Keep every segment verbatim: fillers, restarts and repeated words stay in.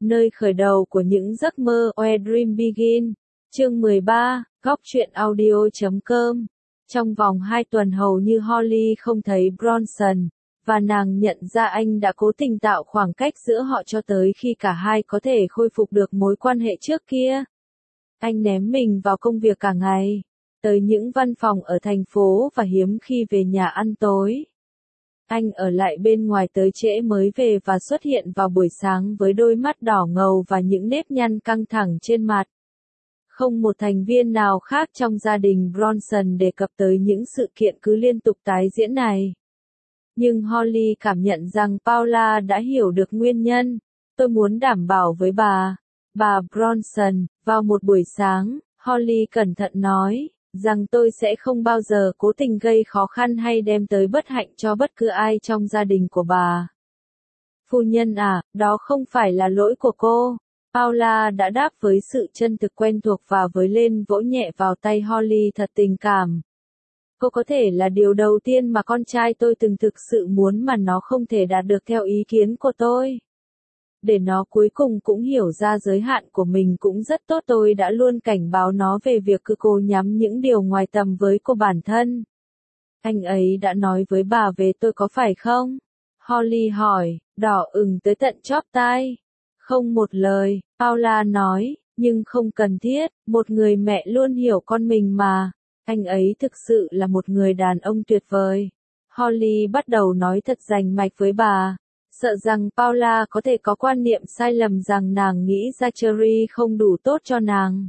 nơi khởi đầu của những giấc mơ. Where Dream Begin. Chương mười ba, góc truyện audio chấm com. Trong vòng hai tuần hầu như Holly không thấy Bronson, và nàng nhận ra anh đã cố tình tạo khoảng cách giữa họ cho tới khi cả hai có thể khôi phục được mối quan hệ trước kia. Anh ném mình vào công việc cả ngày, tới những văn phòng ở thành phố và hiếm khi về nhà ăn tối. Anh ở lại bên ngoài tới trễ mới về và xuất hiện vào buổi sáng với đôi mắt đỏ ngầu và những nếp nhăn căng thẳng trên mặt. Không một thành viên nào khác trong gia đình Bronson đề cập tới những sự kiện cứ liên tục tái diễn này. Nhưng Holly cảm nhận rằng Paula đã hiểu được nguyên nhân. Tôi muốn đảm bảo với bà, bà Bronson, vào một buổi sáng, Holly cẩn thận nói, rằng tôi sẽ không bao giờ cố tình gây khó khăn hay đem tới bất hạnh cho bất cứ ai trong gia đình của bà. Phu nhân à, đó không phải là lỗi của cô. Paula đã đáp với sự chân thực quen thuộc và với lên vỗ nhẹ vào tay Holly thật tình cảm. Cô có thể là điều đầu tiên mà con trai tôi từng thực sự muốn mà nó không thể đạt được theo ý kiến của tôi. Để nó cuối cùng cũng hiểu ra giới hạn của mình cũng rất tốt. Tôi đã luôn cảnh báo nó về việc cứ cố nhắm những điều ngoài tầm với cô bản thân. Anh ấy đã nói với bà về tôi có phải không? Holly hỏi, đỏ ửng tới tận chóp tai. Không một lời, Paula nói, nhưng không cần thiết, một người mẹ luôn hiểu con mình mà. Anh ấy thực sự là một người đàn ông tuyệt vời. Holly bắt đầu nói thật rành mạch với bà, sợ rằng Paula có thể có quan niệm sai lầm rằng nàng nghĩ Zachary không đủ tốt cho nàng.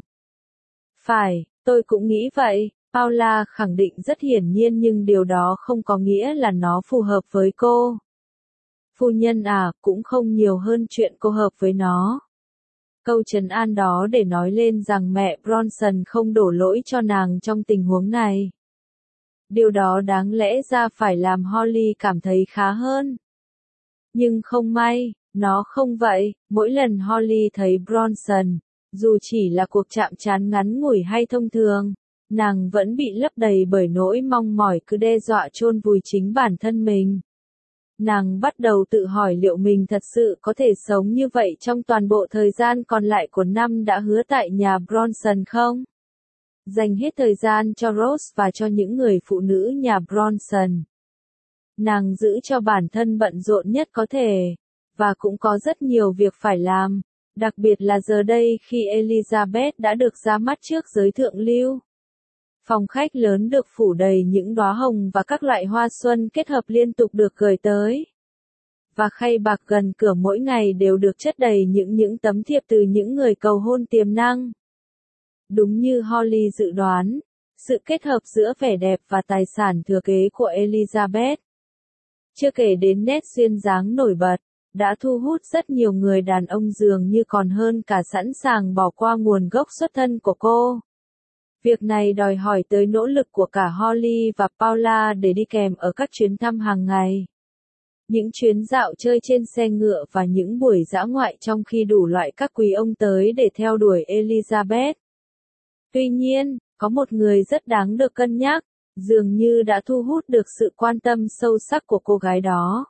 Phải, tôi cũng nghĩ vậy, Paula khẳng định rất hiển nhiên, nhưng điều đó không có nghĩa là nó phù hợp với cô. Phu nhân à, cũng không nhiều hơn chuyện cô hợp với nó. Câu trấn an đó để nói lên rằng mẹ Bronson không đổ lỗi cho nàng trong tình huống này. Điều đó đáng lẽ ra phải làm Holly cảm thấy khá hơn. Nhưng không may, nó không vậy. Mỗi lần Holly thấy Bronson, dù chỉ là cuộc chạm trán ngắn ngủi hay thông thường, nàng vẫn bị lấp đầy bởi nỗi mong mỏi cứ đe dọa chôn vùi chính bản thân mình. Nàng bắt đầu tự hỏi liệu mình thật sự có thể sống như vậy trong toàn bộ thời gian còn lại của năm đã hứa tại nhà Bronson không? Dành hết thời gian cho Rose và cho những người phụ nữ nhà Bronson. Nàng giữ cho bản thân bận rộn nhất có thể, và cũng có rất nhiều việc phải làm, đặc biệt là giờ đây khi Elizabeth đã được ra mắt trước giới thượng lưu. Phòng khách lớn được phủ đầy những đóa hồng và các loại hoa xuân kết hợp liên tục được gửi tới. Và khay bạc gần cửa mỗi ngày đều được chất đầy những những tấm thiệp từ những người cầu hôn tiềm năng. Đúng như Holly dự đoán, sự kết hợp giữa vẻ đẹp và tài sản thừa kế của Elizabeth, chưa kể đến nét duyên dáng nổi bật, đã thu hút rất nhiều người đàn ông dường như còn hơn cả sẵn sàng bỏ qua nguồn gốc xuất thân của cô. Việc này đòi hỏi tới nỗ lực của cả Holly và Paula để đi kèm ở các chuyến thăm hàng ngày. Những chuyến dạo chơi trên xe ngựa và những buổi dã ngoại trong khi đủ loại các quý ông tới để theo đuổi Elizabeth. Tuy nhiên, có một người rất đáng được cân nhắc, dường như đã thu hút được sự quan tâm sâu sắc của cô gái đó.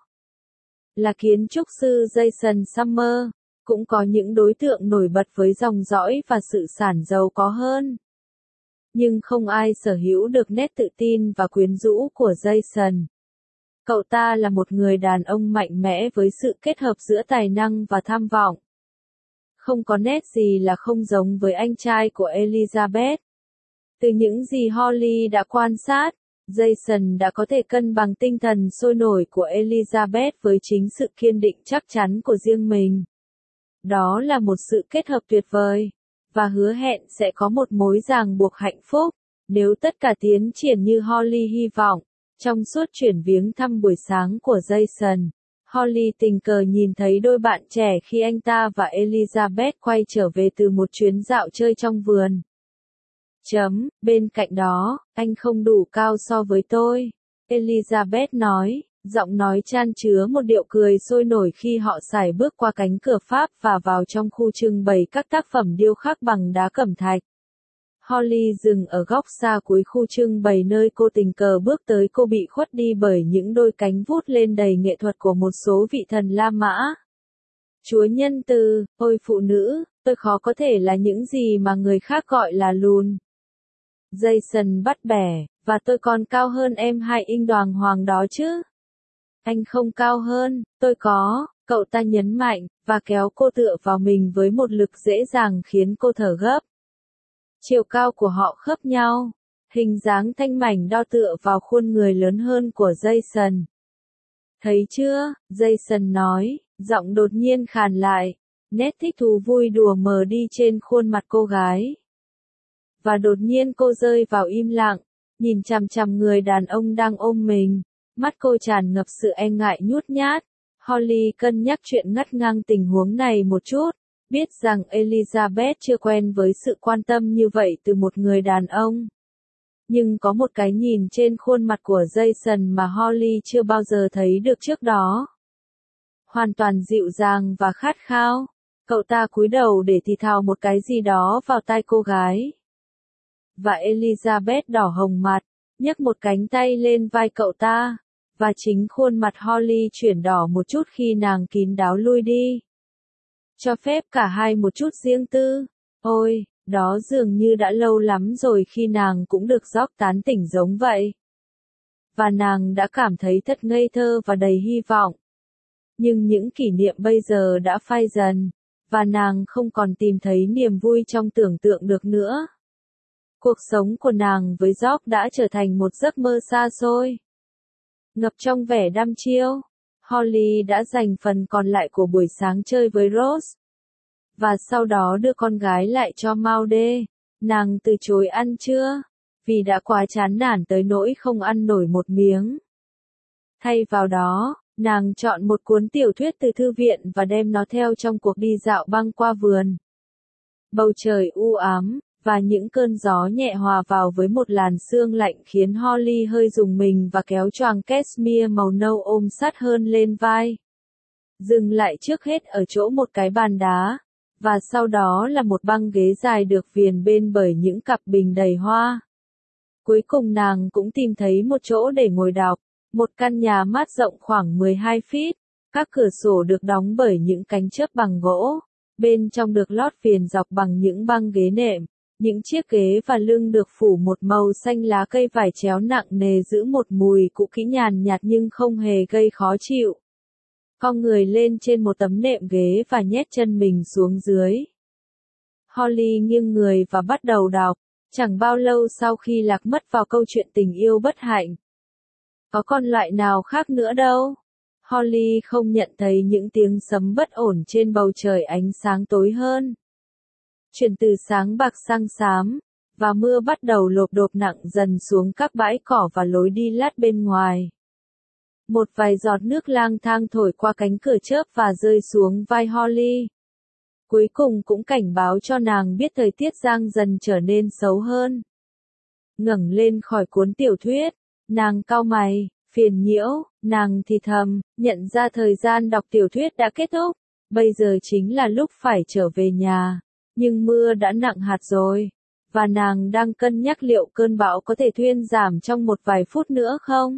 Là kiến trúc sư Jason Summer, cũng có những đối tượng nổi bật với dòng dõi và sự sản giàu có hơn. Nhưng không ai sở hữu được nét tự tin và quyến rũ của Jason. Cậu ta là một người đàn ông mạnh mẽ với sự kết hợp giữa tài năng và tham vọng. Không có nét gì là không giống với anh trai của Elizabeth. Từ những gì Holly đã quan sát, Jason đã có thể cân bằng tinh thần sôi nổi của Elizabeth với chính sự kiên định chắc chắn của riêng mình. Đó là một sự kết hợp tuyệt vời, và hứa hẹn sẽ có một mối ràng buộc hạnh phúc, nếu tất cả tiến triển như Holly hy vọng. Trong suốt chuyển viếng thăm buổi sáng của Jason, Holly tình cờ nhìn thấy đôi bạn trẻ khi anh ta và Elizabeth quay trở về từ một chuyến dạo chơi trong vườn. Chấm, bên cạnh đó, anh không đủ cao so với tôi, Elizabeth nói, giọng nói chan chứa một điệu cười sôi nổi khi họ sải bước qua cánh cửa Pháp và vào trong khu trưng bày các tác phẩm điêu khắc bằng đá cẩm thạch. Holly dừng ở góc xa cuối khu trưng bày nơi cô tình cờ bước tới. Cô bị khuất đi bởi những đôi cánh vút lên đầy nghệ thuật của một số vị thần La Mã. Chúa nhân từ, ôi phụ nữ, tôi khó có thể là những gì mà người khác gọi là lùn. Jason bắt bẻ, và tôi còn cao hơn em hai inch đoàng hoàng đó chứ. Anh không cao hơn, tôi có, cậu ta nhấn mạnh, và kéo cô tựa vào mình với một lực dễ dàng khiến cô thở gấp. Chiều cao của họ khớp nhau, hình dáng thanh mảnh đo tựa vào khuôn người lớn hơn của Jason. Thấy chưa, Jason nói, giọng đột nhiên khàn lại, nét thích thú vui đùa mờ đi trên khuôn mặt cô gái. Và đột nhiên cô rơi vào im lặng, nhìn chằm chằm người đàn ông đang ôm mình, mắt cô tràn ngập sự e ngại nhút nhát. Holly cân nhắc chuyện ngắt ngang tình huống này một chút, biết rằng Elizabeth chưa quen với sự quan tâm như vậy từ một người đàn ông. Nhưng có một cái nhìn trên khuôn mặt của Jason mà Holly chưa bao giờ thấy được trước đó. Hoàn toàn dịu dàng và khát khao. Cậu ta cúi đầu để thì thào một cái gì đó vào tai cô gái. Và Elizabeth đỏ hồng mặt, nhấc một cánh tay lên vai cậu ta. Và chính khuôn mặt Holly chuyển đỏ một chút khi nàng kín đáo lui đi. Cho phép cả hai một chút riêng tư. Ôi, đó dường như đã lâu lắm rồi khi nàng cũng được George tán tỉnh giống vậy. Và nàng đã cảm thấy thật ngây thơ và đầy hy vọng. Nhưng những kỷ niệm bây giờ đã phai dần, và nàng không còn tìm thấy niềm vui trong tưởng tượng được nữa. Cuộc sống của nàng với George đã trở thành một giấc mơ xa xôi. Ngập trong vẻ đăm chiêu, Holly đã dành phần còn lại của buổi sáng chơi với Rose. Và sau đó đưa con gái lại cho Maude. Nàng từ chối ăn trưa, vì đã quá chán nản tới nỗi không ăn nổi một miếng. Thay vào đó, nàng chọn một cuốn tiểu thuyết từ thư viện và đem nó theo trong cuộc đi dạo băng qua vườn. Bầu trời u ám, và những cơn gió nhẹ hòa vào với một làn sương lạnh khiến Holly hơi rùng mình và kéo choàng cashmere màu nâu ôm sát hơn lên vai. Dừng lại trước hết ở chỗ một cái bàn đá, và sau đó là một băng ghế dài được viền bên bởi những cặp bình đầy hoa. Cuối cùng nàng cũng tìm thấy một chỗ để ngồi đọc, một căn nhà mát rộng khoảng mười hai feet, các cửa sổ được đóng bởi những cánh chớp bằng gỗ, bên trong được lót viền dọc bằng những băng ghế nệm. Những chiếc ghế và lưng được phủ một màu xanh lá cây vải chéo nặng nề giữ một mùi cũ kỹ nhàn nhạt nhưng không hề gây khó chịu. Cong người lên trên một tấm nệm ghế và nhét chân mình xuống dưới. Holly nghiêng người và bắt đầu đọc, chẳng bao lâu sau khi lạc mất vào câu chuyện tình yêu bất hạnh. Có con loại nào khác nữa đâu. Holly không nhận thấy những tiếng sấm bất ổn trên bầu trời ánh sáng tối hơn. Chuyển từ sáng bạc sang xám, và mưa bắt đầu lộp độp nặng dần xuống các bãi cỏ và lối đi lát bên ngoài. Một vài giọt nước lang thang thổi qua cánh cửa chớp và rơi xuống vai Holly. Cuối cùng cũng cảnh báo cho nàng biết thời tiết giang dần trở nên xấu hơn. Ngẩng lên khỏi cuốn tiểu thuyết, nàng cau mày, phiền nhiễu, nàng thì thầm, nhận ra thời gian đọc tiểu thuyết đã kết thúc, bây giờ chính là lúc phải trở về nhà. Nhưng mưa đã nặng hạt rồi, và nàng đang cân nhắc liệu cơn bão có thể thuyên giảm trong một vài phút nữa không.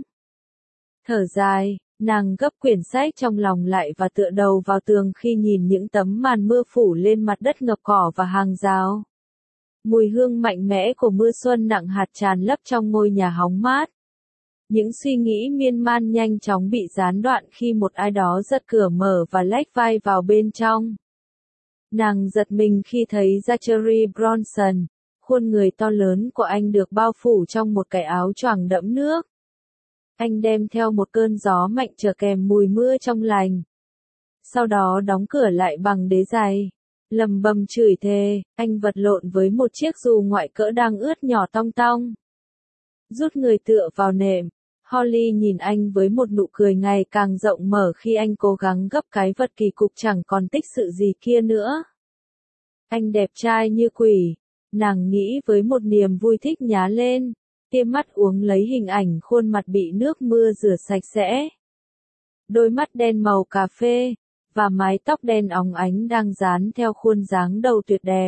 Thở dài, nàng gấp quyển sách trong lòng lại và tựa đầu vào tường khi nhìn những tấm màn mưa phủ lên mặt đất ngập cỏ và hàng rào. Mùi hương mạnh mẽ của mưa xuân nặng hạt tràn lấp trong ngôi nhà hóng mát. Những suy nghĩ miên man nhanh chóng bị gián đoạn khi một ai đó giật cửa mở và lách vai vào bên trong. Nàng giật mình khi thấy Zachary Bronson, khuôn người to lớn của anh được bao phủ trong một cái áo choàng đẫm nước. Anh đem theo một cơn gió mạnh chở kèm mùi mưa trong lành. Sau đó đóng cửa lại bằng đế giày. Lầm bầm chửi thề, anh vật lộn với một chiếc dù ngoại cỡ đang ướt nhỏ tong tong. Rút người tựa vào nệm, Holly nhìn anh với một nụ cười ngày càng rộng mở khi anh cố gắng gấp cái vật kỳ cục chẳng còn tích sự gì kia nữa. Anh đẹp trai như quỷ, nàng nghĩ với một niềm vui thích nhá lên, tiêm mắt uống lấy hình ảnh khuôn mặt bị nước mưa rửa sạch sẽ. Đôi mắt đen màu cà phê, và mái tóc đen óng ánh đang dán theo khuôn dáng đầu tuyệt đẹp.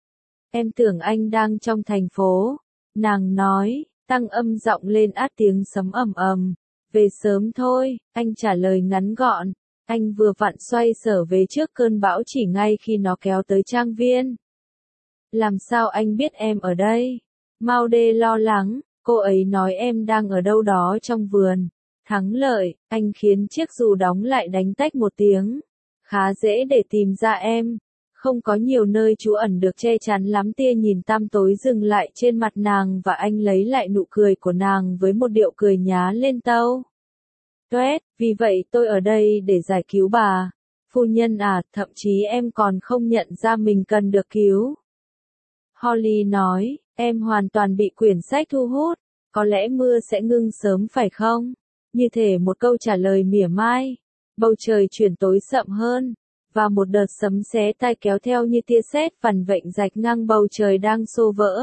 Em tưởng anh đang trong thành phố, nàng nói, tăng âm giọng lên át tiếng sấm ầm ầm. Về sớm thôi, anh trả lời ngắn gọn, Anh vừa vặn xoay sở về trước cơn bão chỉ ngay khi nó kéo tới trang viên. Làm sao anh biết em ở đây? Maude lo lắng, cô ấy nói em đang ở đâu đó trong vườn. Thắng lợi, anh khiến chiếc dù đóng lại đánh tách một tiếng. Khá dễ để tìm ra em. Không có nhiều nơi trú ẩn được che chắn lắm. Tia nhìn tăm tối dừng lại trên mặt nàng và anh lấy lại nụ cười của nàng với một điệu cười nhá lên tâu. Tuét, vì vậy tôi ở đây để giải cứu bà. Phu nhân à, thậm chí em còn không nhận ra mình cần được cứu. Holly nói, em hoàn toàn bị quyển sách thu hút. Có lẽ mưa sẽ ngưng sớm phải không? Như thể một câu trả lời mỉa mai. Bầu trời chuyển tối sậm hơn. Và một đợt sấm xé tai kéo theo như tia sét vằn vện rạch ngang bầu trời đang xô vỡ.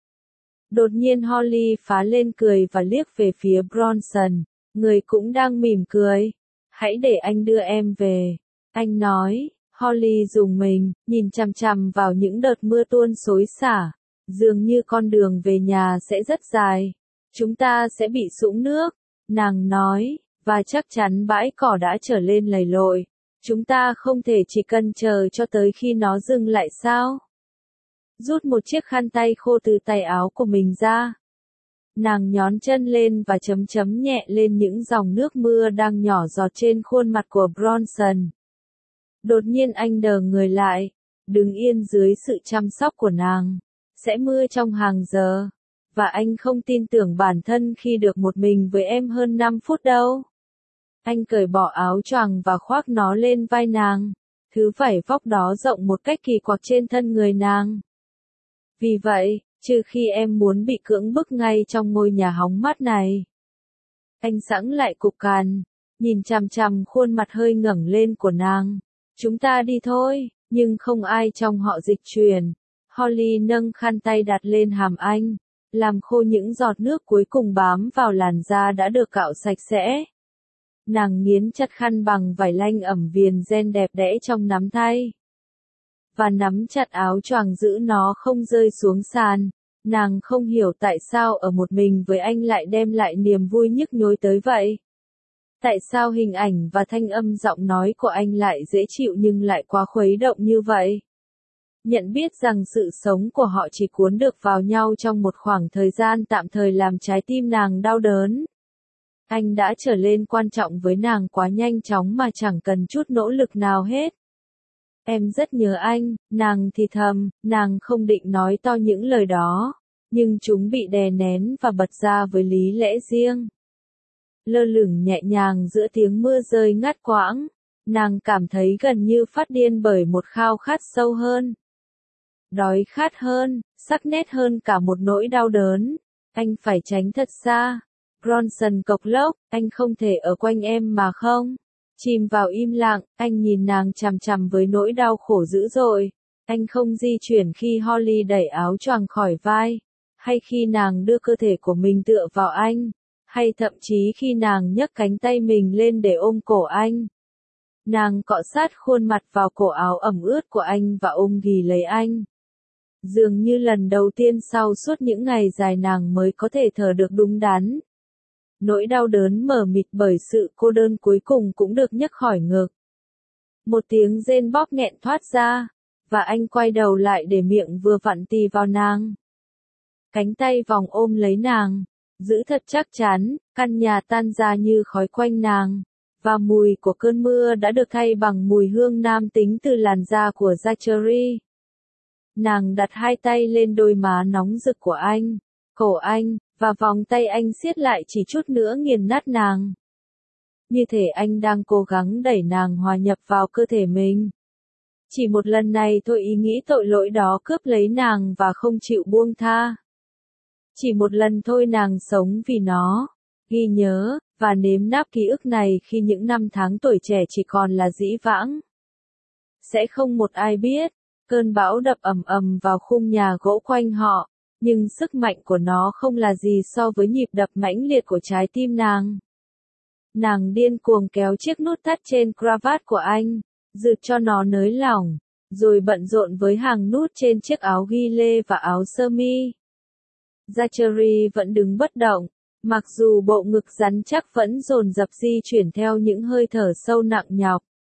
Đột nhiên Holly phá lên cười và liếc về phía Bronson. Người cũng đang mỉm cười. Hãy để anh đưa em về. Anh nói. Holly rùng mình, nhìn chằm chằm vào những đợt mưa tuôn xối xả. Dường như con đường về nhà sẽ rất dài. Chúng ta sẽ bị sũng nước. Nàng nói. Và chắc chắn bãi cỏ đã trở lên lầy lội. Chúng ta không thể chỉ cần chờ cho tới khi nó dừng lại sao? Rút một chiếc khăn tay khô từ tay áo của mình ra. Nàng nhón chân lên và chấm chấm nhẹ lên những dòng nước mưa đang nhỏ giọt trên khuôn mặt của Bronson. Đột nhiên anh đờ người lại, đứng yên dưới sự chăm sóc của nàng. Sẽ mưa trong hàng giờ. Và anh không tin tưởng bản thân khi được một mình với em hơn năm phút đâu. Anh cởi bỏ áo choàng và khoác nó lên vai nàng. Thứ vải vóc đó rộng một cách kỳ quặc trên thân người nàng. Vì vậy, trừ khi em muốn bị cưỡng bức ngay trong ngôi nhà hóng mát này. Anh sẵn lại cục cằn, nhìn chằm chằm khuôn mặt hơi ngẩng lên của nàng. Chúng ta đi thôi, nhưng không ai trong họ dịch chuyển. Holly nâng khăn tay đặt lên hàm anh, làm khô những giọt nước cuối cùng bám vào làn da đã được cạo sạch sẽ. Nàng nghiến chặt khăn bằng vải lanh ẩm viền ren đẹp đẽ trong nắm tay. Và nắm chặt áo choàng giữ nó không rơi xuống sàn. Nàng không hiểu tại sao ở một mình với anh lại đem lại niềm vui nhức nhối tới vậy. Tại sao hình ảnh và thanh âm giọng nói của anh lại dễ chịu nhưng lại quá khuấy động như vậy? Nhận biết rằng sự sống của họ chỉ cuốn được vào nhau trong một khoảng thời gian tạm thời làm trái tim nàng đau đớn. Anh đã trở lên quan trọng với nàng quá nhanh chóng mà chẳng cần chút nỗ lực nào hết. Em rất nhớ anh, nàng thì thầm, nàng không định nói to những lời đó, nhưng chúng bị đè nén và bật ra với lý lẽ riêng. Lơ lửng nhẹ nhàng giữa tiếng mưa rơi ngắt quãng, nàng cảm thấy gần như phát điên bởi một khao khát sâu hơn. Đói khát hơn, sắc nét hơn cả một nỗi đau đớn. Anh phải tránh thật xa. Bronson cộc lốc, anh không thể ở quanh em mà không? Chìm vào im lặng, anh nhìn nàng chằm chằm với nỗi đau khổ dữ dội. Anh không di chuyển khi Holly đẩy áo choàng khỏi vai, hay khi nàng đưa cơ thể của mình tựa vào anh, hay thậm chí khi nàng nhấc cánh tay mình lên để ôm cổ anh. Nàng cọ sát khuôn mặt vào cổ áo ẩm ướt của anh và ôm ghì lấy anh. Dường như lần đầu tiên sau suốt những ngày dài nàng mới có thể thở được đúng đắn. Nỗi đau đớn mờ mịt bởi sự cô đơn cuối cùng cũng được nhấc khỏi ngực. Một tiếng rên bóp nghẹn thoát ra, và anh quay đầu lại để miệng vừa vặn tì vào nàng. Cánh tay vòng ôm lấy nàng, giữ thật chắc chắn, căn nhà tan ra như khói quanh nàng, và mùi của cơn mưa đã được thay bằng mùi hương nam tính từ làn da của Zachary. Nàng đặt hai tay lên đôi má nóng rực của anh, cổ anh, và vòng tay anh siết lại chỉ chút nữa nghiền nát nàng. Như thể anh đang cố gắng đẩy nàng hòa nhập vào cơ thể mình. Chỉ một lần này thôi ý nghĩ tội lỗi đó cướp lấy nàng và không chịu buông tha. Chỉ một lần thôi nàng sống vì nó, ghi nhớ, và nếm náp ký ức này khi những năm tháng tuổi trẻ chỉ còn là dĩ vãng. Sẽ không một ai biết, cơn bão đập ầm ầm vào khung nhà gỗ quanh họ, nhưng sức mạnh của nó không là gì so với nhịp đập mãnh liệt của trái tim nàng. Nàng điên cuồng kéo chiếc nút thắt trên cravat của anh, rượt cho nó nới lỏng, rồi bận rộn với hàng nút trên chiếc áo ghi lê và áo sơ mi. Zachary vẫn đứng bất động, mặc dù bộ ngực rắn chắc vẫn dồn dập di chuyển theo những hơi thở sâu nặng nhọc.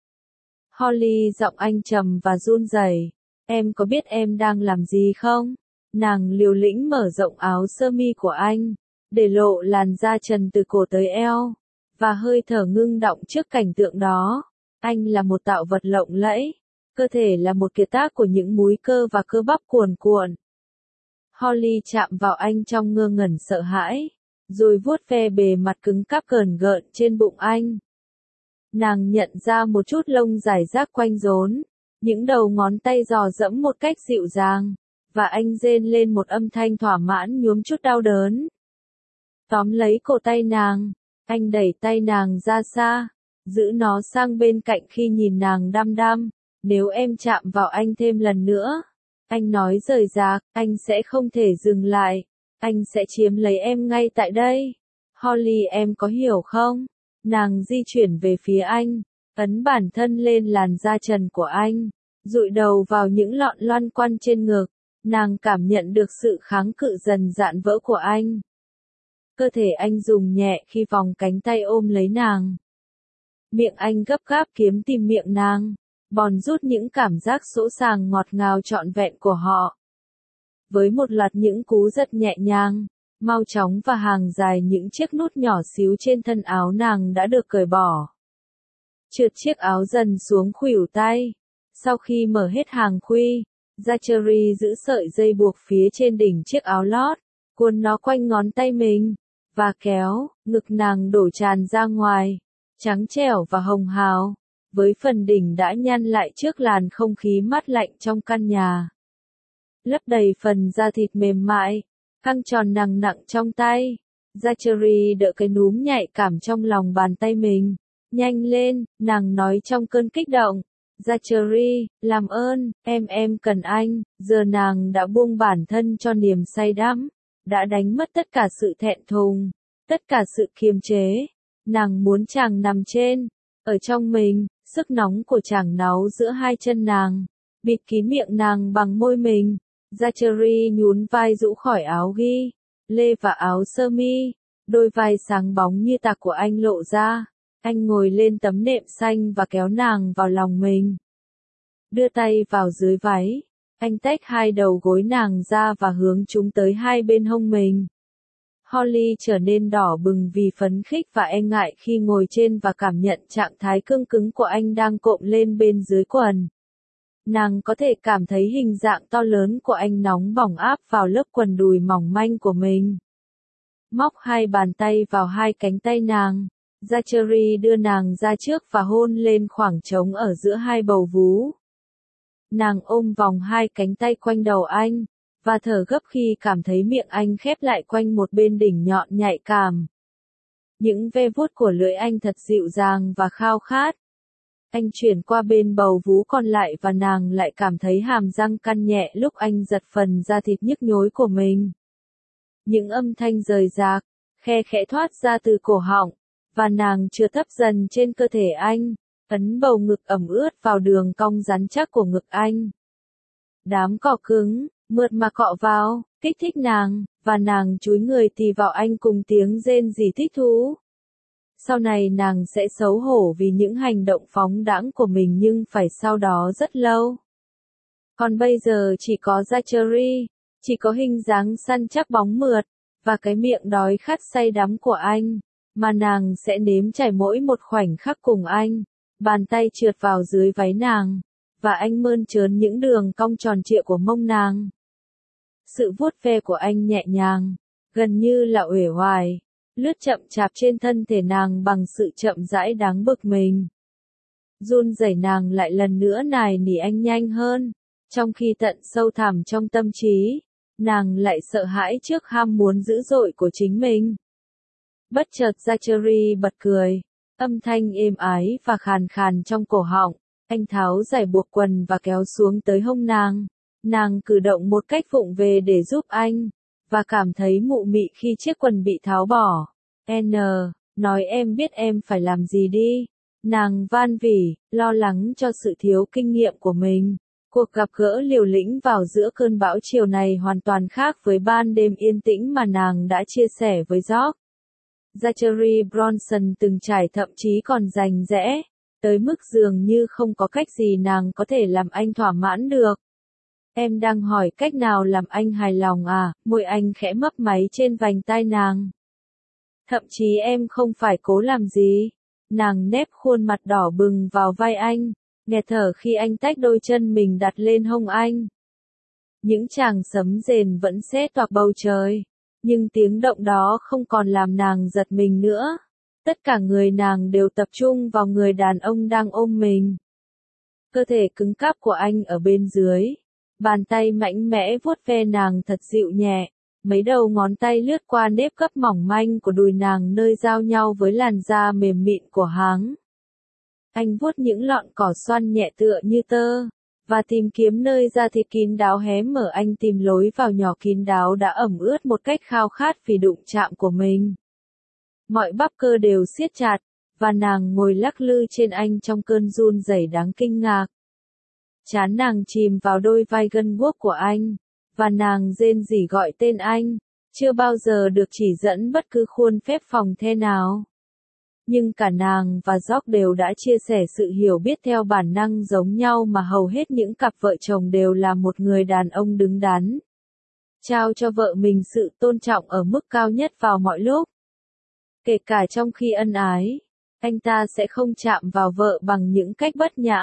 Holly giọng anh trầm và run rẩy. Em có biết em đang làm gì không? Nàng liều lĩnh mở rộng áo sơ mi của anh, để lộ làn da trần từ cổ tới eo, và hơi thở ngưng đọng trước cảnh tượng đó. Anh là một tạo vật lộng lẫy, cơ thể là một kiệt tác của những múi cơ và cơ bắp cuồn cuộn. Holly chạm vào anh trong ngơ ngẩn sợ hãi, rồi vuốt ve bề mặt cứng cáp cờn gợn trên bụng anh. Nàng nhận ra một chút lông rải rác quanh rốn, những đầu ngón tay dò dẫm một cách dịu dàng, và anh rên lên một âm thanh thỏa mãn nhuốm chút đau đớn. Tóm lấy cổ tay nàng, anh đẩy tay nàng ra xa, giữ nó sang bên cạnh khi nhìn nàng đăm đăm. Nếu em chạm vào anh thêm lần nữa, anh nói rời rạc, anh sẽ không thể dừng lại, anh sẽ chiếm lấy em ngay tại đây. Holly, em có hiểu không? Nàng di chuyển về phía anh, ấn bản thân lên làn da trần của anh, dụi đầu vào những lọn loăn quăn trên ngực. Nàng cảm nhận được sự kháng cự dần dạn vỡ của anh. Cơ thể anh rung nhẹ khi vòng cánh tay ôm lấy nàng. Miệng anh gấp gáp kiếm tìm miệng nàng, bòn rút những cảm giác sỗ sàng ngọt ngào trọn vẹn của họ. Với một loạt những cú giật nhẹ nhàng, mau chóng và hàng dài những chiếc nút nhỏ xíu trên thân áo nàng đã được cởi bỏ. Trượt chiếc áo dần xuống khuỷu tay. Sau khi mở hết hàng khuy, Zachary giữ sợi dây buộc phía trên đỉnh chiếc áo lót, cuốn nó quanh ngón tay mình, và kéo, ngực nàng đổ tràn ra ngoài, trắng trẻo và hồng hào, với phần đỉnh đã nhăn lại trước làn không khí mát lạnh trong căn nhà. Lấp đầy phần da thịt mềm mại, căng tròn nặng nặng trong tay. Zachary đỡ cái núm nhạy cảm trong lòng bàn tay mình. Nhanh lên, nàng nói trong cơn kích động. Zachary, làm ơn, em em cần anh. Giờ nàng đã buông bản thân cho niềm say đắm, đã đánh mất tất cả sự thẹn thùng, tất cả sự kiềm chế. Nàng muốn chàng nằm trên, ở trong mình, sức nóng của chàng náu giữa hai chân nàng, bịt kín miệng nàng bằng môi mình. Zachary nhún vai rũ khỏi áo ghi lê và áo sơ mi, đôi vai sáng bóng như tạc của anh lộ ra. Anh ngồi lên tấm nệm xanh và kéo nàng vào lòng mình. Đưa tay vào dưới váy, anh tách hai đầu gối nàng ra và hướng chúng tới hai bên hông mình. Holly trở nên đỏ bừng vì phấn khích và e ngại khi ngồi trên và cảm nhận trạng thái cương cứng của anh đang cộm lên bên dưới quần. Nàng có thể cảm thấy hình dạng to lớn của anh nóng bỏng áp vào lớp quần đùi mỏng manh của mình. Móc hai bàn tay vào hai cánh tay nàng, Zachary đưa nàng ra trước và hôn lên khoảng trống ở giữa hai bầu vú. Nàng ôm vòng hai cánh tay quanh đầu anh, và thở gấp khi cảm thấy miệng anh khép lại quanh một bên đỉnh nhọn nhạy cảm. Những ve vuốt của lưỡi anh thật dịu dàng và khao khát. Anh chuyển qua bên bầu vú còn lại và nàng lại cảm thấy hàm răng căn nhẹ lúc anh giật phần da thịt nhức nhối của mình. Những âm thanh rời rạc, khe khẽ thoát ra từ cổ họng, và nàng chưa thấp dần trên cơ thể anh, ấn bầu ngực ẩm ướt vào đường cong rắn chắc của ngực anh. Đám cỏ cứng, mượt mà cọ vào, kích thích nàng, và nàng chúi người tì vào anh cùng tiếng rên rỉ thích thú. Sau này nàng sẽ xấu hổ vì những hành động phóng đãng của mình nhưng phải sau đó rất lâu. Còn bây giờ chỉ có Zachary, chỉ có hình dáng săn chắc bóng mượt, và cái miệng đói khát say đắm của anh, mà nàng sẽ nếm trải mỗi một khoảnh khắc cùng anh. Bàn tay trượt vào dưới váy nàng, và anh mơn trớn những đường cong tròn trịa của mông nàng. Sự vuốt ve của anh nhẹ nhàng, gần như là uể oải, lướt chậm chạp trên thân thể nàng bằng sự chậm rãi đáng bực mình. Run rẩy nàng lại lần nữa nài nỉ anh nhanh hơn, trong khi tận sâu thẳm trong tâm trí, nàng lại sợ hãi trước ham muốn dữ dội của chính mình. Bất chợt Zachary bật cười, âm thanh êm ái và khàn khàn trong cổ họng. Anh tháo giải buộc quần và kéo xuống tới hông nàng. Nàng cử động một cách vụng về để giúp anh, và cảm thấy mụ mị khi chiếc quần bị tháo bỏ. N, nói em biết em phải làm gì đi. Nàng van vỉ, lo lắng cho sự thiếu kinh nghiệm của mình. Cuộc gặp gỡ liều lĩnh vào giữa cơn bão chiều này hoàn toàn khác với ban đêm yên tĩnh mà nàng đã chia sẻ với George. Zachary Bronson từng trải thậm chí còn rành rẽ, tới mức dường như không có cách gì nàng có thể làm anh thỏa mãn được. Em đang hỏi cách nào làm anh hài lòng à, môi anh khẽ mấp máy trên vành tai nàng. Thậm chí em không phải cố làm gì. Nàng nép khuôn mặt đỏ bừng vào vai anh, nghẹt thở khi anh tách đôi chân mình đặt lên hông anh. Những chàng sấm rền vẫn xé toạc bầu trời, nhưng tiếng động đó không còn làm nàng giật mình nữa. Tất cả người nàng đều tập trung vào người đàn ông đang ôm mình. Cơ thể cứng cáp của anh ở bên dưới, bàn tay mạnh mẽ vuốt ve nàng thật dịu nhẹ, mấy đầu ngón tay lướt qua nếp gấp mỏng manh của đùi nàng nơi giao nhau với làn da mềm mịn của háng. Anh vuốt những lọn cỏ xoăn nhẹ tựa như tơ, và tìm kiếm nơi da thịt kín đáo hé mở. Anh tìm lối vào nhỏ kín đáo đã ẩm ướt một cách khao khát vì đụng chạm của mình. Mọi bắp cơ đều siết chặt, và nàng ngồi lắc lư trên anh trong cơn run rẩy đáng kinh ngạc. Trán nàng chìm vào đôi vai gân guốc của anh, và nàng rên rỉ gọi tên anh, chưa bao giờ được chỉ dẫn bất cứ khuôn phép phòng the nào. Nhưng cả nàng và George đều đã chia sẻ sự hiểu biết theo bản năng giống nhau mà hầu hết những cặp vợ chồng đều là một người đàn ông đứng đắn. Trao cho vợ mình sự tôn trọng ở mức cao nhất vào mọi lúc. Kể cả trong khi ân ái, anh ta sẽ không chạm vào vợ bằng những cách bất nhã.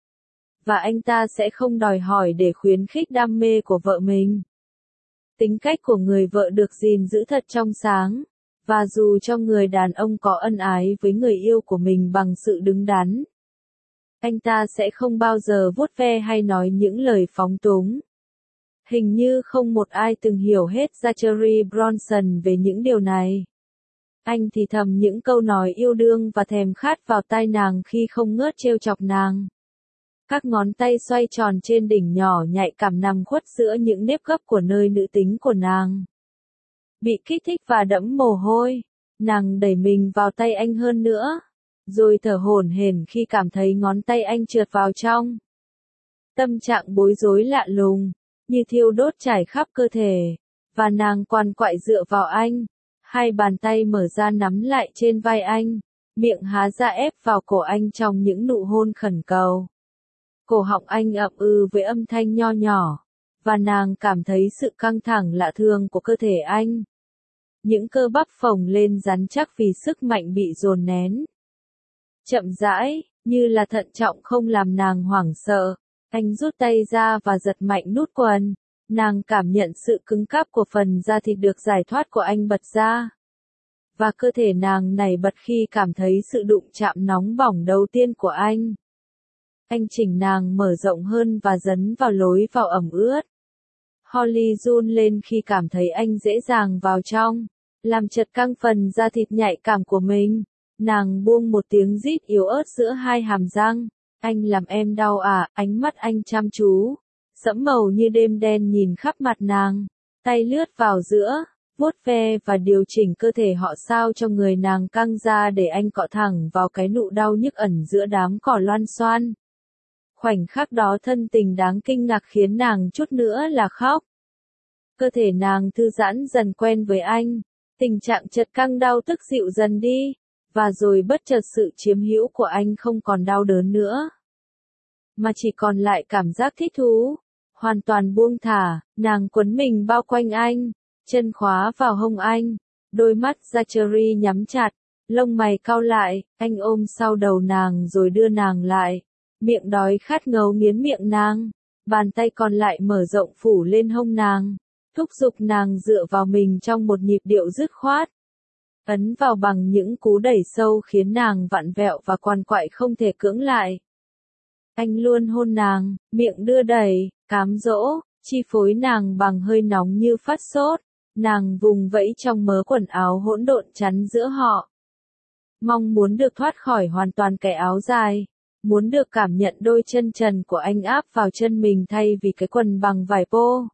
Và anh ta sẽ không đòi hỏi để khuyến khích đam mê của vợ mình. Tính cách của người vợ được gìn giữ thật trong sáng, và dù cho người đàn ông có ân ái với người yêu của mình bằng sự đứng đắn, anh ta sẽ không bao giờ vuốt ve hay nói những lời phóng túng. Hình như không một ai từng hiểu hết Zachary Bronson về những điều này. Anh thì thầm những câu nói yêu đương và thèm khát vào tai nàng khi không ngớt trêu chọc nàng. Các ngón tay xoay tròn trên đỉnh nhỏ nhạy cảm nằm khuất giữa những nếp gấp của nơi nữ tính của nàng. Bị kích thích và đẫm mồ hôi, nàng đẩy mình vào tay anh hơn nữa, rồi thở hổn hển khi cảm thấy ngón tay anh trượt vào trong. Tâm trạng bối rối lạ lùng, như thiêu đốt trải khắp cơ thể, và nàng quằn quại dựa vào anh, hai bàn tay mở ra nắm lại trên vai anh, miệng há ra ép vào cổ anh trong những nụ hôn khẩn cầu. Cổ họng anh ậm ừ với âm thanh nho nhỏ, và nàng cảm thấy sự căng thẳng lạ thường của cơ thể anh. Những cơ bắp phồng lên rắn chắc vì sức mạnh bị dồn nén. Chậm rãi, như là thận trọng không làm nàng hoảng sợ, anh rút tay ra và giật mạnh nút quần. Nàng cảm nhận sự cứng cáp của phần da thịt được giải thoát của anh bật ra. Và cơ thể nàng nảy bật khi cảm thấy sự đụng chạm nóng bỏng đầu tiên của anh. Anh chỉnh nàng mở rộng hơn và dấn vào lối vào ẩm ướt. Holly run lên khi cảm thấy anh dễ dàng vào trong, làm chật căng phần da thịt nhạy cảm của mình. Nàng buông một tiếng rít yếu ớt giữa hai hàm răng. Anh làm em đau à? Ánh mắt anh chăm chú, sẫm màu như đêm đen nhìn khắp mặt nàng. Tay lướt vào giữa, vuốt ve và điều chỉnh cơ thể họ sao cho người nàng căng ra để anh cọ thẳng vào cái nụ đau nhức ẩn giữa đám cỏ loan xoan. Khoảnh khắc đó thân tình đáng kinh ngạc khiến nàng chút nữa là khóc. Cơ thể nàng thư giãn dần quen với anh, tình trạng chật căng đau tức dịu dần đi, và rồi bất chợt sự chiếm hữu của anh không còn đau đớn nữa, mà chỉ còn lại cảm giác thích thú. Hoàn toàn buông thả, nàng quấn mình bao quanh anh, chân khóa vào hông anh, đôi mắt Zachary nhắm chặt, lông mày cau lại, anh ôm sau đầu nàng rồi đưa nàng lại, miệng đói khát ngấu nghiến miệng nàng, bàn tay còn lại mở rộng phủ lên hông nàng, thúc giục nàng dựa vào mình trong một nhịp điệu dứt khoát, ấn vào bằng những cú đẩy sâu khiến nàng vặn vẹo và quằn quại không thể cưỡng lại. Anh luôn hôn nàng, miệng đưa đẩy, cám dỗ, chi phối nàng bằng hơi nóng như phát sốt, nàng vùng vẫy trong mớ quần áo hỗn độn chắn giữa họ. Mong muốn được thoát khỏi hoàn toàn cái áo dài, muốn được cảm nhận đôi chân trần của anh áp vào chân mình thay vì cái quần bằng vải pô.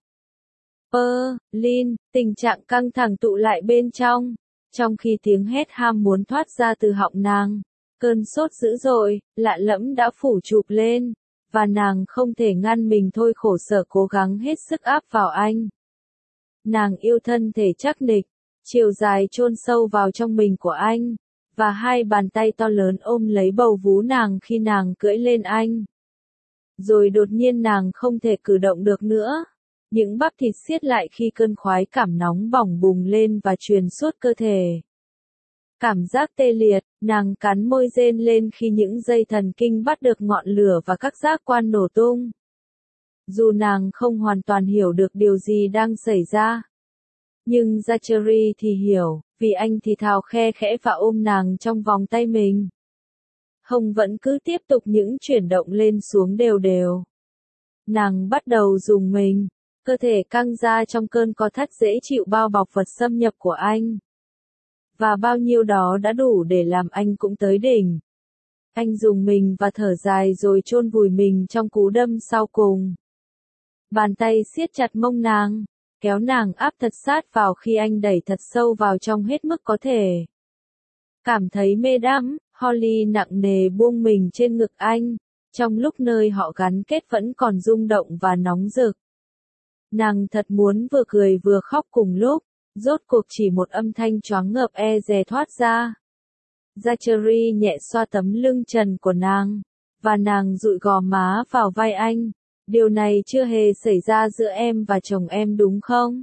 Pơ, Lin, tình trạng căng thẳng tụ lại bên trong, trong khi tiếng hét ham muốn thoát ra từ họng nàng. Cơn sốt dữ dội, lạ lẫm đã phủ chụp lên, và nàng không thể ngăn mình thôi khổ sở cố gắng hết sức áp vào anh. Nàng yêu thân thể chắc nịch, chiều dài chôn sâu vào trong mình của anh, và hai bàn tay to lớn ôm lấy bầu vú nàng khi nàng cưỡi lên anh. Rồi đột nhiên nàng không thể cử động được nữa. Những bắp thịt siết lại khi cơn khoái cảm nóng bỏng bùng lên và truyền suốt cơ thể. Cảm giác tê liệt, nàng cắn môi rên lên khi những dây thần kinh bắt được ngọn lửa và các giác quan nổ tung. Dù nàng không hoàn toàn hiểu được điều gì đang xảy ra. Nhưng Zachary thì hiểu, vì anh thì thào khe khẽ và ôm nàng trong vòng tay mình. Hông vẫn cứ tiếp tục những chuyển động lên xuống đều đều. Nàng bắt đầu rùng mình, cơ thể căng ra trong cơn co thắt dễ chịu bao bọc vật xâm nhập của anh. Và bao nhiêu đó đã đủ để làm anh cũng tới đỉnh. Anh rùng mình và thở dài rồi chôn vùi mình trong cú đâm sau cùng. Bàn tay siết chặt mông nàng, kéo nàng áp thật sát vào khi anh đẩy thật sâu vào trong hết mức có thể. Cảm thấy mê đắm, Holly nặng nề buông mình trên ngực anh, trong lúc nơi họ gắn kết vẫn còn rung động và nóng rực. Nàng thật muốn vừa cười vừa khóc cùng lúc, rốt cuộc chỉ một âm thanh choáng ngợp e dè thoát ra. Zachary nhẹ xoa tấm lưng trần của nàng, và nàng dụi gò má vào vai anh. Điều này chưa hề xảy ra giữa em và chồng em đúng không?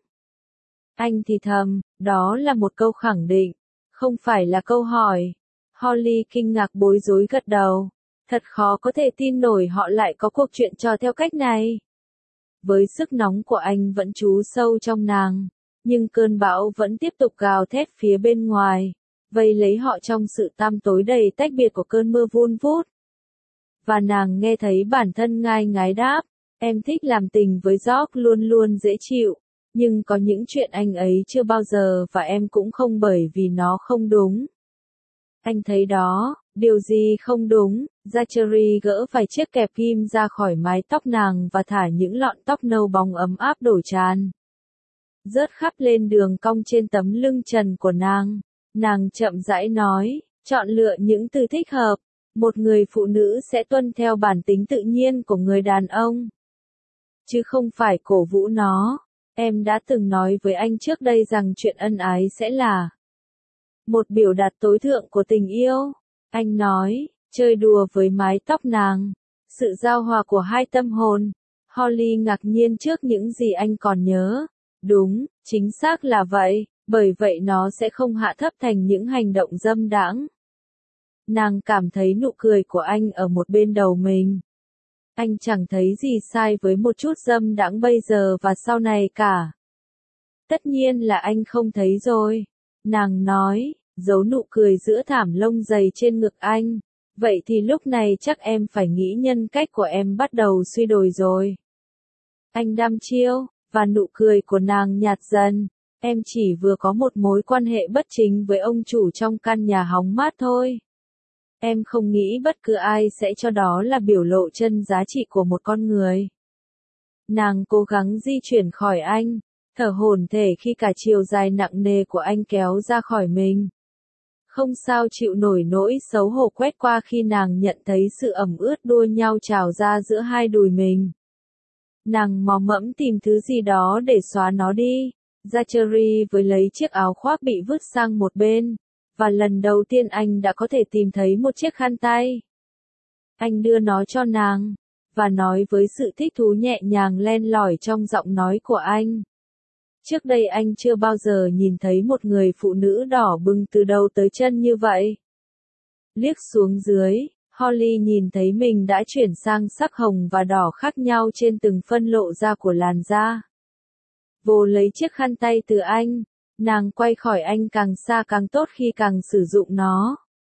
Anh thì thầm, đó là một câu khẳng định, không phải là câu hỏi. Holly kinh ngạc bối rối gật đầu. Thật khó có thể tin nổi họ lại có cuộc chuyện trò theo cách này. Với sức nóng của anh vẫn trú sâu trong nàng, nhưng cơn bão vẫn tiếp tục gào thét phía bên ngoài, vây lấy họ trong sự tăm tối đầy tách biệt của cơn mưa vun vút. Và nàng nghe thấy bản thân ngai ngái đáp, em thích làm tình với George luôn luôn dễ chịu, nhưng có những chuyện anh ấy chưa bao giờ và em cũng không bởi vì nó không đúng. Anh thấy đó, điều gì không đúng? Zachary gỡ vài chiếc kẹp kim ra khỏi mái tóc nàng và thả những lọn tóc nâu bóng ấm áp đổ tràn. Rớt khắp lên đường cong trên tấm lưng trần của nàng. Nàng chậm rãi nói, chọn lựa những từ thích hợp. Một người phụ nữ sẽ tuân theo bản tính tự nhiên của người đàn ông, chứ không phải cổ vũ nó. Em đã từng nói với anh trước đây rằng chuyện ân ái sẽ là một biểu đạt tối thượng của tình yêu. Anh nói, chơi đùa với mái tóc nàng. Sự giao hòa của hai tâm hồn. Holly ngạc nhiên trước những gì anh còn nhớ. Đúng, chính xác là vậy, bởi vậy nó sẽ không hạ thấp thành những hành động dâm đãng. Nàng cảm thấy nụ cười của anh ở một bên đầu mình. Anh chẳng thấy gì sai với một chút dâm đãng bây giờ và sau này cả. Tất nhiên là anh không thấy rồi. Nàng nói, giấu nụ cười giữa thảm lông dày trên ngực anh. Vậy thì lúc này chắc em phải nghĩ nhân cách của em bắt đầu suy đồi rồi. Anh đăm chiêu, và nụ cười của nàng nhạt dần. Em chỉ vừa có một mối quan hệ bất chính với ông chủ trong căn nhà hóng mát thôi. Em không nghĩ bất cứ ai sẽ cho đó là biểu lộ chân giá trị của một con người. Nàng cố gắng di chuyển khỏi anh, thở hổn hển khi cả chiều dài nặng nề của anh kéo ra khỏi mình. Không sao chịu nổi nỗi xấu hổ quét qua khi nàng nhận thấy sự ẩm ướt đua nhau trào ra giữa hai đùi mình. Nàng mò mẫm tìm thứ gì đó để xóa nó đi. Zachary với lấy chiếc áo khoác bị vứt sang một bên. Và lần đầu tiên anh đã có thể tìm thấy một chiếc khăn tay. Anh đưa nó cho nàng, và nói với sự thích thú nhẹ nhàng len lỏi trong giọng nói của anh. Trước đây anh chưa bao giờ nhìn thấy một người phụ nữ đỏ bừng từ đầu tới chân như vậy. Liếc xuống dưới, Holly nhìn thấy mình đã chuyển sang sắc hồng và đỏ khác nhau trên từng phân lộ ra của làn da. Vô lấy chiếc khăn tay từ anh. Nàng quay khỏi anh càng xa càng tốt khi càng sử dụng nó.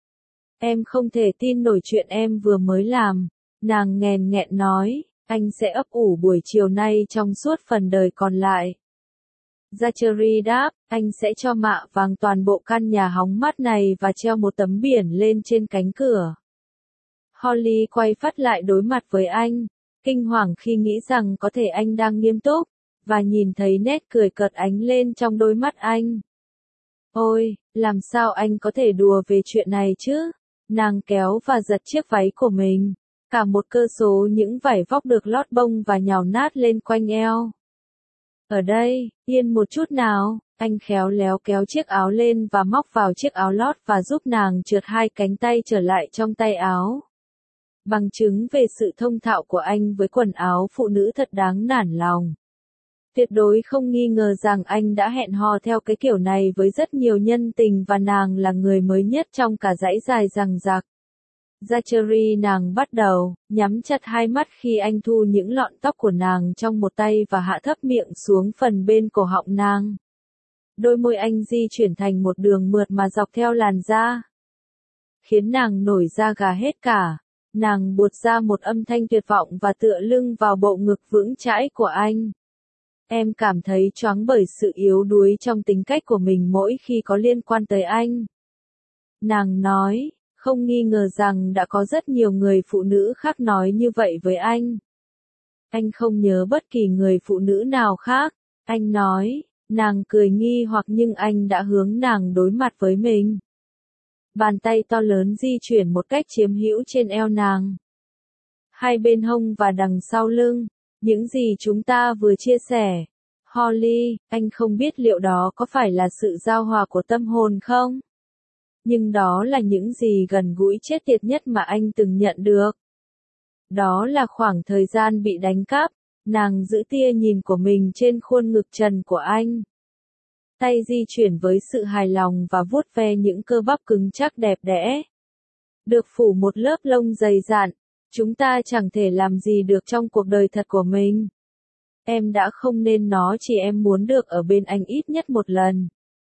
Em không thể tin nổi chuyện em vừa mới làm. Nàng nghèn nghẹn nói, anh sẽ ấp ủ buổi chiều nay trong suốt phần đời còn lại. Zachary đáp, anh sẽ cho mạ vàng toàn bộ căn nhà hóng mát này và treo một tấm biển lên trên cánh cửa. Holly quay phát lại đối mặt với anh, kinh hoàng khi nghĩ rằng có thể anh đang nghiêm túc. Và nhìn thấy nét cười cợt ánh lên trong đôi mắt anh. Ôi, làm sao anh có thể đùa về chuyện này chứ? Nàng kéo và giật chiếc váy của mình. Cả một cơ số những vải vóc được lót bông và nhào nát lên quanh eo. Ở đây, yên một chút nào. Anh khéo léo kéo chiếc áo lên và móc vào chiếc áo lót và giúp nàng trượt hai cánh tay trở lại trong tay áo. Bằng chứng về sự thông thạo của anh với quần áo phụ nữ thật đáng nản lòng. Tuyệt đối không nghi ngờ rằng anh đã hẹn hò theo cái kiểu này với rất nhiều nhân tình và nàng là người mới nhất trong cả dãy dài dằng dặc. Zachary nàng bắt đầu, nhắm chặt hai mắt khi anh thu những lọn tóc của nàng trong một tay và hạ thấp miệng xuống phần bên cổ họng nàng. Đôi môi anh di chuyển thành một đường mượt mà dọc theo làn da, khiến nàng nổi da gà hết cả. Nàng buột ra một âm thanh tuyệt vọng và tựa lưng vào bộ ngực vững chãi của anh. Em cảm thấy choáng bởi sự yếu đuối trong tính cách của mình mỗi khi có liên quan tới anh. Nàng nói, không nghi ngờ rằng đã có rất nhiều người phụ nữ khác nói như vậy với anh. Anh không nhớ bất kỳ người phụ nữ nào khác, anh nói, nàng cười nghi hoặc nhưng anh đã hướng nàng đối mặt với mình. Bàn tay to lớn di chuyển một cách chiếm hữu trên eo nàng. Hai bên hông và đằng sau lưng, những gì chúng ta vừa chia sẻ. Holly, anh không biết liệu đó có phải là sự giao hòa của tâm hồn không? Nhưng đó là những gì gần gũi chết tiệt nhất mà anh từng nhận được. Đó là khoảng thời gian bị đánh cắp, nàng giữ tia nhìn của mình trên khuôn ngực trần của anh. Tay di chuyển với sự hài lòng và vuốt ve những cơ bắp cứng chắc đẹp đẽ. Được phủ một lớp lông dày dặn, chúng ta chẳng thể làm gì được trong cuộc đời thật của mình. Em đã không nên nó chỉ em muốn được ở bên anh ít nhất một lần.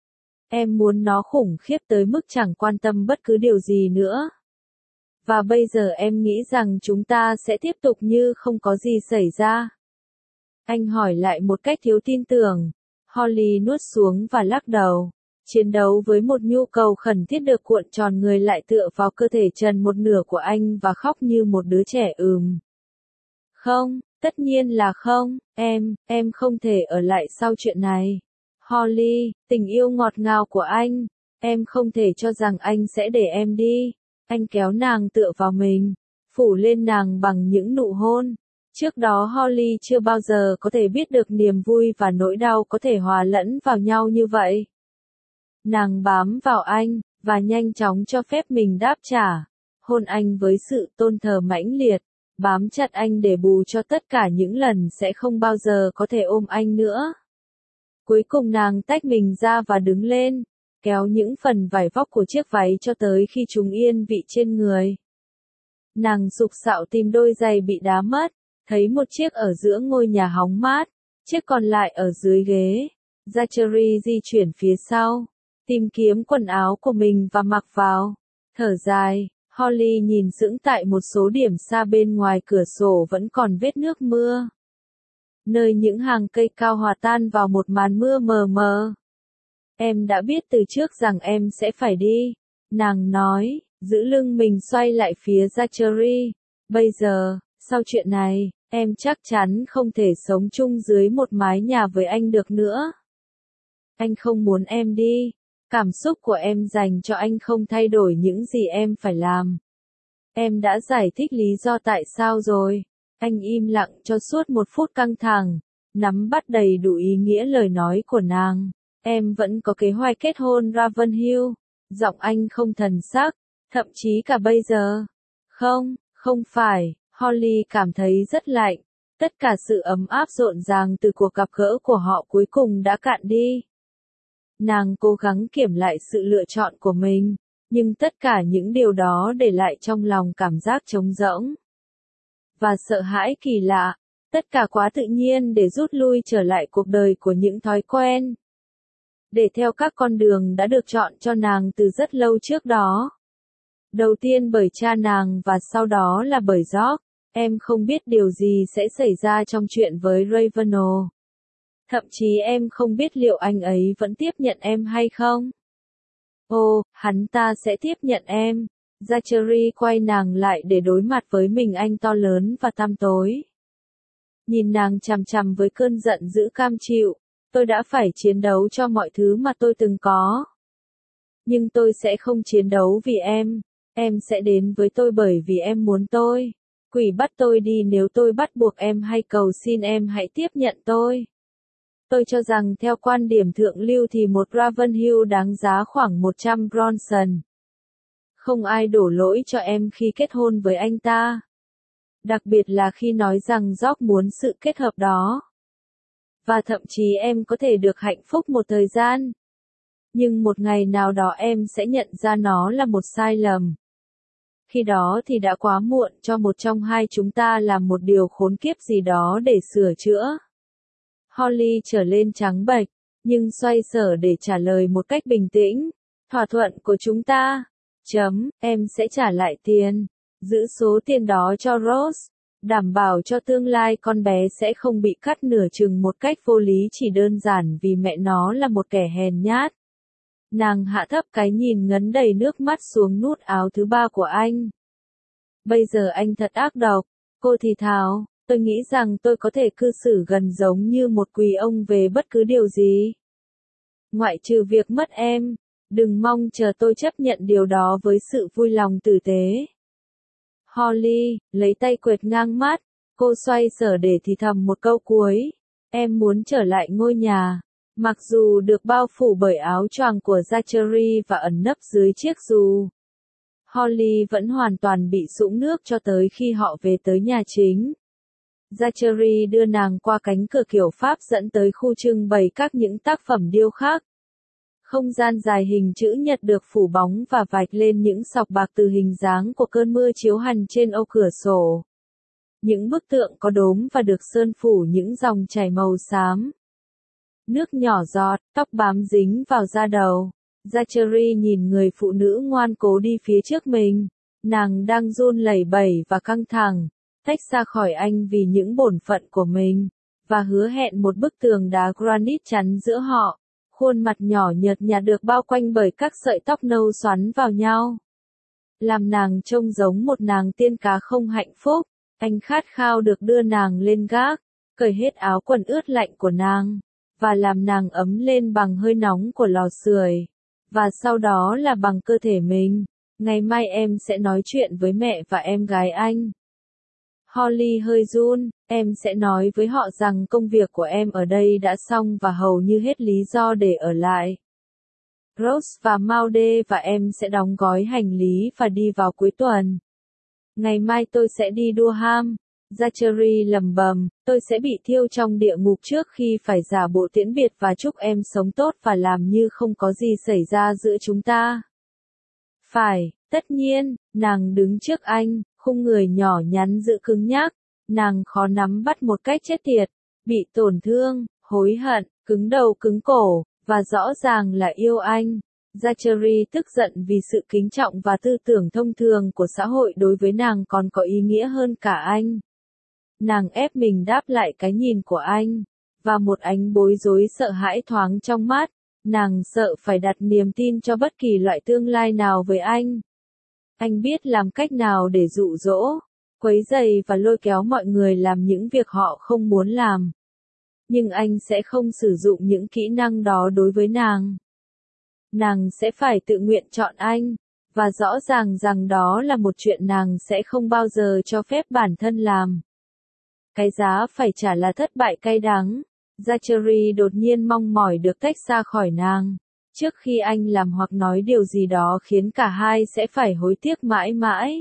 Em muốn nó khủng khiếp tới mức chẳng quan tâm bất cứ điều gì nữa. Và bây giờ em nghĩ rằng chúng ta sẽ tiếp tục như không có gì xảy ra. Anh hỏi lại một cách thiếu tin tưởng. Holly nuốt xuống và lắc đầu. Chiến đấu với một nhu cầu khẩn thiết được cuộn tròn người lại tựa vào cơ thể trần một nửa của anh và khóc như một đứa trẻ ừm. Không, tất nhiên là không, em, em không thể ở lại sau chuyện này. Holly, tình yêu ngọt ngào của anh, em không thể cho rằng anh sẽ để em đi. Anh kéo nàng tựa vào mình, phủ lên nàng bằng những nụ hôn. Trước đó Holly chưa bao giờ có thể biết được niềm vui và nỗi đau có thể hòa lẫn vào nhau như vậy. Nàng bám vào anh, và nhanh chóng cho phép mình đáp trả. Hôn anh với sự tôn thờ mãnh liệt, bám chặt anh để bù cho tất cả những lần sẽ không bao giờ có thể ôm anh nữa. Cuối cùng nàng tách mình ra và đứng lên, kéo những phần vải vóc của chiếc váy cho tới khi chúng yên vị trên người. Nàng sục sạo tìm đôi giày bị đá mất, thấy một chiếc ở giữa ngôi nhà hóng mát, chiếc còn lại ở dưới ghế. Zachary di chuyển phía sau, tìm kiếm quần áo của mình và mặc vào. Thở dài, Holly nhìn sững tại một số điểm xa bên ngoài cửa sổ vẫn còn vết nước mưa. Nơi những hàng cây cao hòa tan vào một màn mưa mờ mờ. Em đã biết từ trước rằng em sẽ phải đi, nàng nói, giữ lưng mình xoay lại phía Zachary. Bây giờ, sau chuyện này, em chắc chắn không thể sống chung dưới một mái nhà với anh được nữa. Anh không muốn em đi. Cảm xúc của em dành cho anh không thay đổi những gì em phải làm. Em đã giải thích lý do tại sao rồi. Anh im lặng cho suốt một phút căng thẳng, nắm bắt đầy đủ ý nghĩa lời nói của nàng. Em vẫn có kế hoạch kết hôn Ravenhill. Giọng anh không thần sắc, thậm chí cả bây giờ. Không, không phải, Holly cảm thấy rất lạnh. Tất cả sự ấm áp rộn ràng từ cuộc gặp gỡ của họ cuối cùng đã cạn đi. Nàng cố gắng kiểm lại sự lựa chọn của mình, nhưng tất cả những điều đó để lại trong lòng cảm giác trống rỗng và sợ hãi kỳ lạ, tất cả quá tự nhiên để rút lui trở lại cuộc đời của những thói quen, để theo các con đường đã được chọn cho nàng từ rất lâu trước đó. Đầu tiên bởi cha nàng và sau đó là bởi George. Em không biết điều gì sẽ xảy ra trong chuyện với Ravenel. Thậm chí em không biết liệu anh ấy vẫn tiếp nhận em hay không. Ồ, hắn ta sẽ tiếp nhận em. Zachary quay nàng lại để đối mặt với mình anh to lớn và tăm tối. Nhìn nàng chằm chằm với cơn giận dữ cam chịu. Tôi đã phải chiến đấu cho mọi thứ mà tôi từng có. Nhưng tôi sẽ không chiến đấu vì em. Em sẽ đến với tôi bởi vì em muốn tôi. Quỷ bắt tôi đi nếu tôi bắt buộc em hay cầu xin em hãy tiếp nhận tôi. Tôi cho rằng theo quan điểm thượng lưu thì một Ravenhill đáng giá khoảng một trăm Bronson. Không ai đổ lỗi cho em khi kết hôn với anh ta. Đặc biệt là khi nói rằng George muốn sự kết hợp đó. Và thậm chí em có thể được hạnh phúc một thời gian. Nhưng một ngày nào đó em sẽ nhận ra nó là một sai lầm. Khi đó thì đã quá muộn cho một trong hai chúng ta làm một điều khốn kiếp gì đó để sửa chữa. Holly trở lên trắng bệch, nhưng xoay sở để trả lời một cách bình tĩnh. Thỏa thuận của chúng ta. Chấm, em sẽ trả lại tiền. Giữ số tiền đó cho Rose. Đảm bảo cho tương lai con bé sẽ không bị cắt nửa chừng một cách vô lý chỉ đơn giản vì mẹ nó là một kẻ hèn nhát. Nàng hạ thấp cái nhìn ngấn đầy nước mắt xuống nút áo thứ ba của anh. Bây giờ anh thật ác độc, cô thì thào, tôi nghĩ rằng tôi có thể cư xử gần giống như một quỳ ông về bất cứ điều gì. Ngoại trừ việc mất em, đừng mong chờ tôi chấp nhận điều đó với sự vui lòng tử tế. Holly, lấy tay quệt ngang mắt, cô xoay sở để thì thầm một câu cuối. Em muốn trở lại ngôi nhà. Mặc dù được bao phủ bởi áo choàng của Zachary và ẩn nấp dưới chiếc dù, Holly vẫn hoàn toàn bị sũng nước cho tới khi họ về tới nhà chính. Zachary đưa nàng qua cánh cửa kiểu Pháp dẫn tới khu trưng bày các những tác phẩm điêu khắc. Không gian dài hình chữ nhật được phủ bóng và vạch lên những sọc bạc từ hình dáng của cơn mưa chiếu hành trên ô cửa sổ. Những bức tượng có đốm và được sơn phủ những dòng chảy màu xám. Nước nhỏ giọt, tóc bám dính vào da đầu. Zachary nhìn người phụ nữ ngoan cố đi phía trước mình. Nàng đang run lẩy bẩy và căng thẳng, tách ra khỏi anh vì những bổn phận của mình, và hứa hẹn một bức tường đá granite chắn giữa họ. Khuôn mặt nhỏ nhợt nhạt được bao quanh bởi các sợi tóc nâu xoắn vào nhau. Làm nàng trông giống một nàng tiên cá không hạnh phúc. Anh khát khao được đưa nàng lên gác, cởi hết áo quần ướt lạnh của nàng, và làm nàng ấm lên bằng hơi nóng của lò sưởi, và sau đó là bằng cơ thể mình. Ngày mai em sẽ nói chuyện với mẹ và em gái anh. Holly hơi run, em sẽ nói với họ rằng công việc của em ở đây đã xong và hầu như hết lý do để ở lại. Rose và Maude và em sẽ đóng gói hành lý và đi vào cuối tuần. Ngày mai tôi sẽ đi Durham. Zachary lầm bầm, tôi sẽ bị thiêu trong địa ngục trước khi phải giả bộ tiễn biệt và chúc em sống tốt và làm như không có gì xảy ra giữa chúng ta. Phải, tất nhiên, nàng đứng trước anh, khung người nhỏ nhắn giữ cứng nhắc, nàng khó nắm bắt một cách chết tiệt, bị tổn thương, hối hận, cứng đầu cứng cổ, và rõ ràng là yêu anh. Zachary tức giận vì sự kính trọng và tư tưởng thông thường của xã hội đối với nàng còn có ý nghĩa hơn cả anh. Nàng ép mình đáp lại cái nhìn của anh, và một ánh bối rối sợ hãi thoáng trong mắt. Nàng sợ phải đặt niềm tin cho bất kỳ loại tương lai nào với anh. Anh biết làm cách nào để dụ dỗ, quấy rầy và lôi kéo mọi người làm những việc họ không muốn làm. Nhưng anh sẽ không sử dụng những kỹ năng đó đối với nàng. Nàng sẽ phải tự nguyện chọn anh, và rõ ràng rằng đó là một chuyện nàng sẽ không bao giờ cho phép bản thân làm. Cái giá phải trả là thất bại cay đắng. Zachary đột nhiên mong mỏi được tách ra khỏi nàng, trước khi anh làm hoặc nói điều gì đó khiến cả hai sẽ phải hối tiếc mãi mãi.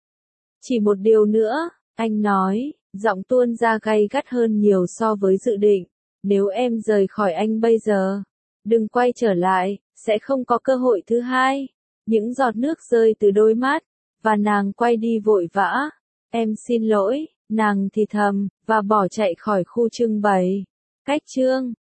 Chỉ một điều nữa, anh nói, giọng tuôn ra gay gắt hơn nhiều so với dự định. Nếu em rời khỏi anh bây giờ, đừng quay trở lại, sẽ không có cơ hội thứ hai. Những giọt nước rơi từ đôi mắt, và nàng quay đi vội vã. Em xin lỗi, nàng thì thầm, và bỏ chạy khỏi khu trưng bày. Cách chương